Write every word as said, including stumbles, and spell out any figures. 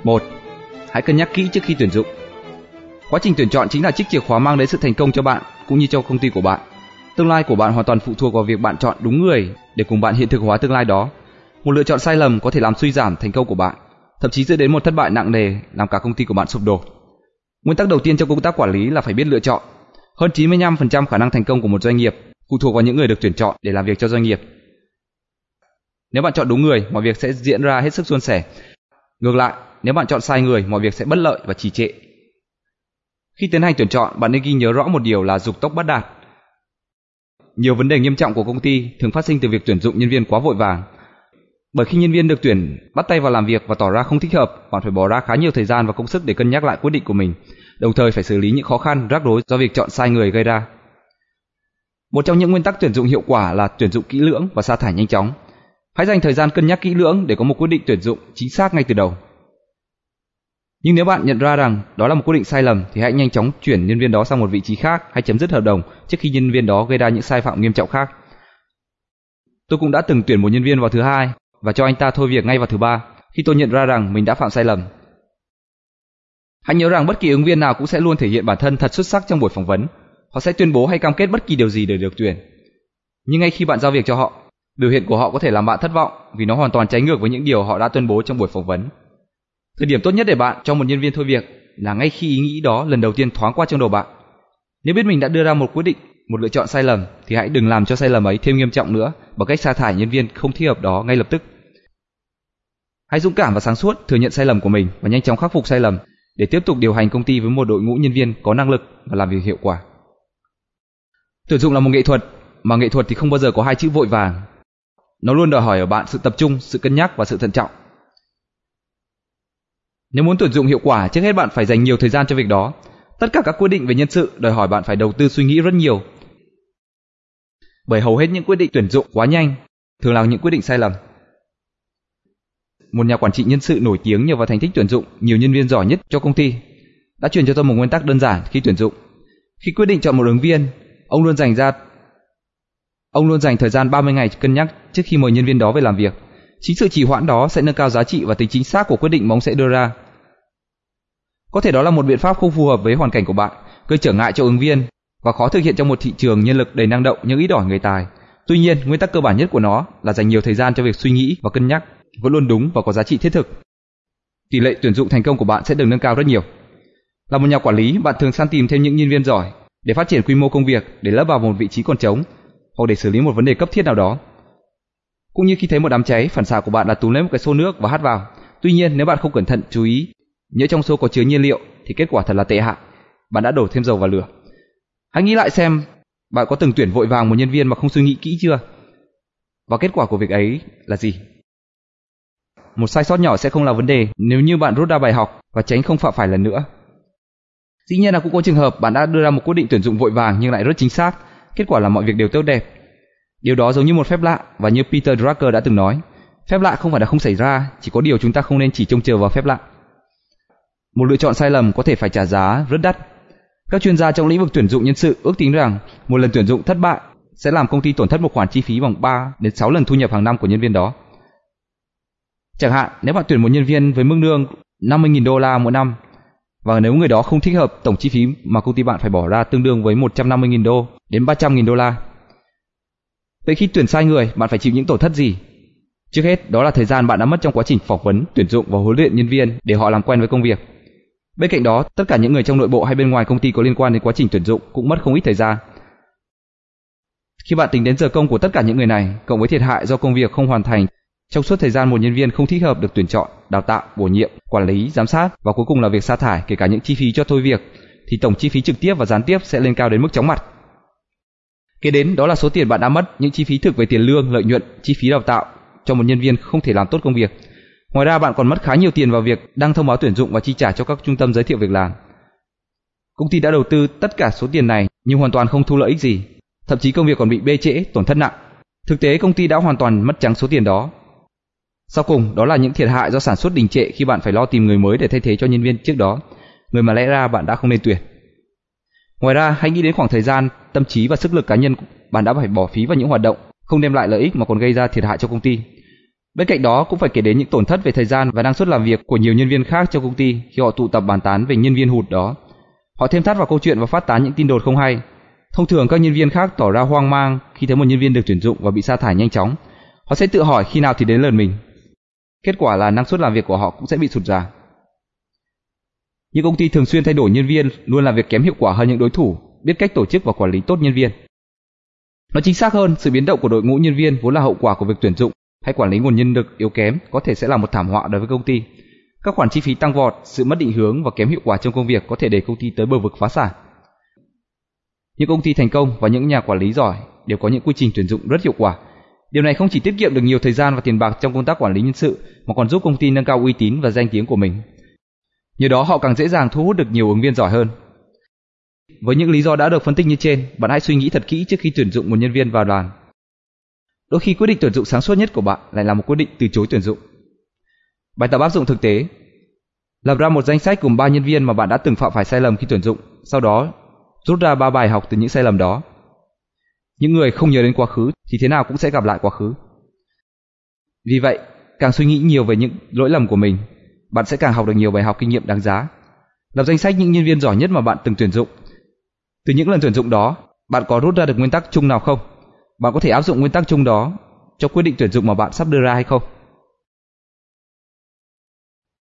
một. Hãy cân nhắc kỹ trước khi tuyển dụng. Quá trình tuyển chọn chính là chiếc chìa khóa mang đến sự thành công cho bạn cũng như cho công ty của bạn. Tương lai của bạn hoàn toàn phụ thuộc vào việc bạn chọn đúng người để cùng bạn hiện thực hóa tương lai đó. Một lựa chọn sai lầm có thể làm suy giảm thành công của bạn, thậm chí dẫn đến một thất bại nặng nề làm cả công ty của bạn sụp đổ. Nguyên tắc đầu tiên trong công tác quản lý là phải biết lựa chọn. Hơn chín mươi lăm phần trăm khả năng thành công của một doanh nghiệp phụ thuộc vào những người được tuyển chọn để làm việc cho doanh nghiệp. Nếu bạn chọn đúng người, mọi việc sẽ diễn ra hết sức suôn sẻ. Ngược lại, nếu bạn chọn sai người, mọi việc sẽ bất lợi và trì trệ. Khi tiến hành tuyển chọn, bạn nên ghi nhớ rõ một điều là dục tốc bất đạt. Nhiều vấn đề nghiêm trọng của công ty thường phát sinh từ việc tuyển dụng nhân viên quá vội vàng. Bởi khi nhân viên được tuyển bắt tay vào làm việc và tỏ ra không thích hợp, bạn phải bỏ ra khá nhiều thời gian và công sức để cân nhắc lại quyết định của mình, đồng thời phải xử lý những khó khăn, rắc rối do việc chọn sai người gây ra. Một trong những nguyên tắc tuyển dụng hiệu quả là tuyển dụng kỹ lưỡng và sa thải nhanh chóng. Hãy dành thời gian cân nhắc kỹ lưỡng để có một quyết định tuyển dụng chính xác ngay từ đầu. Nhưng nếu bạn nhận ra rằng đó là một quyết định sai lầm thì hãy nhanh chóng chuyển nhân viên đó sang một vị trí khác hay chấm dứt hợp đồng trước khi nhân viên đó gây ra những sai phạm nghiêm trọng khác. Tôi cũng đã từng tuyển một nhân viên vào thứ hai và cho anh ta thôi việc ngay vào thứ ba khi tôi nhận ra rằng mình đã phạm sai lầm. Hãy nhớ rằng bất kỳ ứng viên nào cũng sẽ luôn thể hiện bản thân thật xuất sắc trong buổi phỏng vấn. Họ sẽ tuyên bố hay cam kết bất kỳ điều gì để được tuyển. Nhưng ngay khi bạn giao việc cho họ, biểu hiện của họ có thể làm bạn thất vọng vì nó hoàn toàn trái ngược với những điều họ đã tuyên bố trong buổi phỏng vấn. Thời điểm tốt nhất để bạn cho một nhân viên thôi việc là ngay khi ý nghĩ đó lần đầu tiên thoáng qua trong đầu bạn. Nếu biết mình đã đưa ra một quyết định, một lựa chọn sai lầm thì hãy đừng làm cho sai lầm ấy thêm nghiêm trọng nữa bằng cách sa thải nhân viên không thích hợp đó ngay lập tức. Hãy dũng cảm và sáng suốt thừa nhận sai lầm của mình và nhanh chóng khắc phục sai lầm để tiếp tục điều hành công ty với một đội ngũ nhân viên có năng lực và làm việc hiệu quả. Tuyển dụng là một nghệ thuật, mà nghệ thuật thì không bao giờ có hai chữ vội vàng. Nó luôn đòi hỏi ở bạn sự tập trung, sự cân nhắc và sự thận trọng. Nếu muốn tuyển dụng hiệu quả, trước hết bạn phải dành nhiều thời gian cho việc đó. Tất cả các quyết định về nhân sự đòi hỏi bạn phải đầu tư suy nghĩ rất nhiều. Bởi hầu hết những quyết định tuyển dụng quá nhanh thường là những quyết định sai lầm. Một nhà quản trị nhân sự nổi tiếng nhờ vào thành tích tuyển dụng nhiều nhân viên giỏi nhất cho công ty đã truyền cho tôi một nguyên tắc đơn giản khi tuyển dụng. Khi quyết định chọn một ứng viên, ông luôn dành ra ông luôn dành thời gian ba mươi ngày cân nhắc trước khi mời nhân viên đó về làm việc. Chính sự trì hoãn đó sẽ nâng cao giá trị và tính chính xác của quyết định mà ông sẽ đưa ra. Có thể đó là một biện pháp không phù hợp với hoàn cảnh của bạn, gây trở ngại cho ứng viên và khó thực hiện trong một thị trường nhân lực đầy năng động nhưng ít ỏi người tài. Tuy nhiên, nguyên tắc cơ bản nhất của nó là dành nhiều thời gian cho việc suy nghĩ và cân nhắc vẫn luôn đúng và có giá trị thiết thực. Tỷ lệ tuyển dụng thành công của bạn sẽ được nâng cao rất nhiều. Là một nhà quản lý, bạn thường săn tìm thêm những nhân viên giỏi để phát triển quy mô công việc, để lấp vào một vị trí còn trống hoặc để xử lý một vấn đề cấp thiết nào đó. Cũng như khi thấy một đám cháy, phản xạ của bạn là túm lấy một cái xô nước và hắt vào. Tuy nhiên, nếu bạn không cẩn thận chú ý, nhỡ trong xô có chứa nhiên liệu thì kết quả thật là tệ hại. Bạn đã đổ thêm dầu vào lửa. Hãy nghĩ lại xem bạn có từng tuyển vội vàng một nhân viên mà không suy nghĩ kỹ chưa? Và kết quả của việc ấy là gì? Một sai sót nhỏ sẽ không là vấn đề nếu như bạn rút ra bài học và tránh không phạm phải lần nữa. Dĩ nhiên là cũng có trường hợp bạn đã đưa ra một quyết định tuyển dụng vội vàng nhưng lại rất chính xác, kết quả là mọi việc đều tốt đẹp. Điều đó giống như một phép lạ, và như Peter Drucker đã từng nói, phép lạ không phải là không xảy ra, chỉ có điều chúng ta không nên chỉ trông chờ vào phép lạ. Một lựa chọn sai lầm có thể phải trả giá rất đắt. Các chuyên gia trong lĩnh vực tuyển dụng nhân sự ước tính rằng một lần tuyển dụng thất bại sẽ làm công ty tổn thất một khoản chi phí bằng ba đến sáu lần thu nhập hàng năm của nhân viên đó. Chẳng hạn, nếu bạn tuyển một nhân viên với mức lương năm mươi nghìn đô la mỗi năm, và nếu người đó không thích hợp, tổng chi phí mà công ty bạn phải bỏ ra tương đương với một trăm năm mươi nghìn đô đến ba trăm nghìn đô la. Vậy khi tuyển sai người, bạn phải chịu những tổn thất gì? Trước hết, đó là thời gian bạn đã mất trong quá trình phỏng vấn, tuyển dụng và huấn luyện nhân viên để họ làm quen với công việc. Bên cạnh đó, tất cả những người trong nội bộ hay bên ngoài công ty có liên quan đến quá trình tuyển dụng cũng mất không ít thời gian. Khi bạn tính đến giờ công của tất cả những người này, cộng với thiệt hại do công việc không hoàn thành trong suốt thời gian một nhân viên không thích hợp được tuyển chọn, đào tạo, bổ nhiệm, quản lý, giám sát và cuối cùng là việc sa thải, kể cả những chi phí cho thôi việc, thì tổng chi phí trực tiếp và gián tiếp sẽ lên cao đến mức chóng mặt. Kế đến đó là số tiền bạn đã mất, những chi phí thực về tiền lương, lợi nhuận, chi phí đào tạo cho một nhân viên không thể làm tốt công việc. Ngoài ra bạn còn mất khá nhiều tiền vào việc đăng thông báo tuyển dụng và chi trả cho các trung tâm giới thiệu việc làm. Công ty đã đầu tư tất cả số tiền này nhưng hoàn toàn không thu lợi ích gì, thậm chí công việc còn bị bê trễ, tổn thất nặng. Thực tế công ty đã hoàn toàn mất trắng số tiền đó. Sau cùng, đó là những thiệt hại do sản xuất đình trệ khi bạn phải lo tìm người mới để thay thế cho nhân viên trước đó, người mà lẽ ra bạn đã không nên tuyển. Ngoài ra, hãy nghĩ đến khoảng thời gian, tâm trí và sức lực cá nhân bạn đã phải bỏ phí vào những hoạt động không đem lại lợi ích mà còn gây ra thiệt hại cho công ty. Bên cạnh đó cũng phải kể đến những tổn thất về thời gian và năng suất làm việc của nhiều nhân viên khác trong công ty khi họ tụ tập bàn tán về nhân viên hụt đó. Họ thêm thắt vào câu chuyện và phát tán những tin đồn không hay. Thông thường các nhân viên khác tỏ ra hoang mang khi thấy một nhân viên được tuyển dụng và bị sa thải nhanh chóng. Họ sẽ tự hỏi khi nào thì đến lượt mình. Kết quả là năng suất làm việc của họ cũng sẽ bị sụt giảm. Những công ty thường xuyên thay đổi nhân viên luôn làm việc kém hiệu quả hơn những đối thủ biết cách tổ chức và quản lý tốt nhân viên. Nói chính xác hơn, sự biến động của đội ngũ nhân viên vốn là hậu quả của việc tuyển dụng hay quản lý nguồn nhân lực yếu kém có thể sẽ là một thảm họa đối với công ty. Các khoản chi phí tăng vọt, sự mất định hướng và kém hiệu quả trong công việc có thể đẩy công ty tới bờ vực phá sản. Những công ty thành công và những nhà quản lý giỏi đều có những quy trình tuyển dụng rất hiệu quả. Điều này không chỉ tiết kiệm được nhiều thời gian và tiền bạc trong công tác quản lý nhân sự mà còn giúp công ty nâng cao uy tín và danh tiếng của mình. Nhờ đó họ càng dễ dàng thu hút được nhiều ứng viên giỏi hơn. Với những lý do đã được phân tích như trên, bạn hãy suy nghĩ thật kỹ trước khi tuyển dụng một nhân viên vào đoàn. Đôi khi quyết định tuyển dụng sáng suốt nhất của bạn lại là một quyết định từ chối tuyển dụng. Bài tập áp dụng thực tế. Lập ra một danh sách gồm ba nhân viên mà bạn đã từng phạm phải sai lầm khi tuyển dụng, sau đó rút ra ba bài học từ những sai lầm đó. Những người không nhớ đến quá khứ thì thế nào cũng sẽ gặp lại quá khứ. Vì vậy, càng suy nghĩ nhiều về những lỗi lầm của mình, bạn sẽ càng học được nhiều bài học kinh nghiệm đáng giá. Lập danh sách những nhân viên giỏi nhất mà bạn từng tuyển dụng. Từ những lần tuyển dụng đó, bạn có rút ra được nguyên tắc chung nào không? Bạn có thể áp dụng nguyên tắc chung đó cho quyết định tuyển dụng mà bạn sắp đưa ra hay không?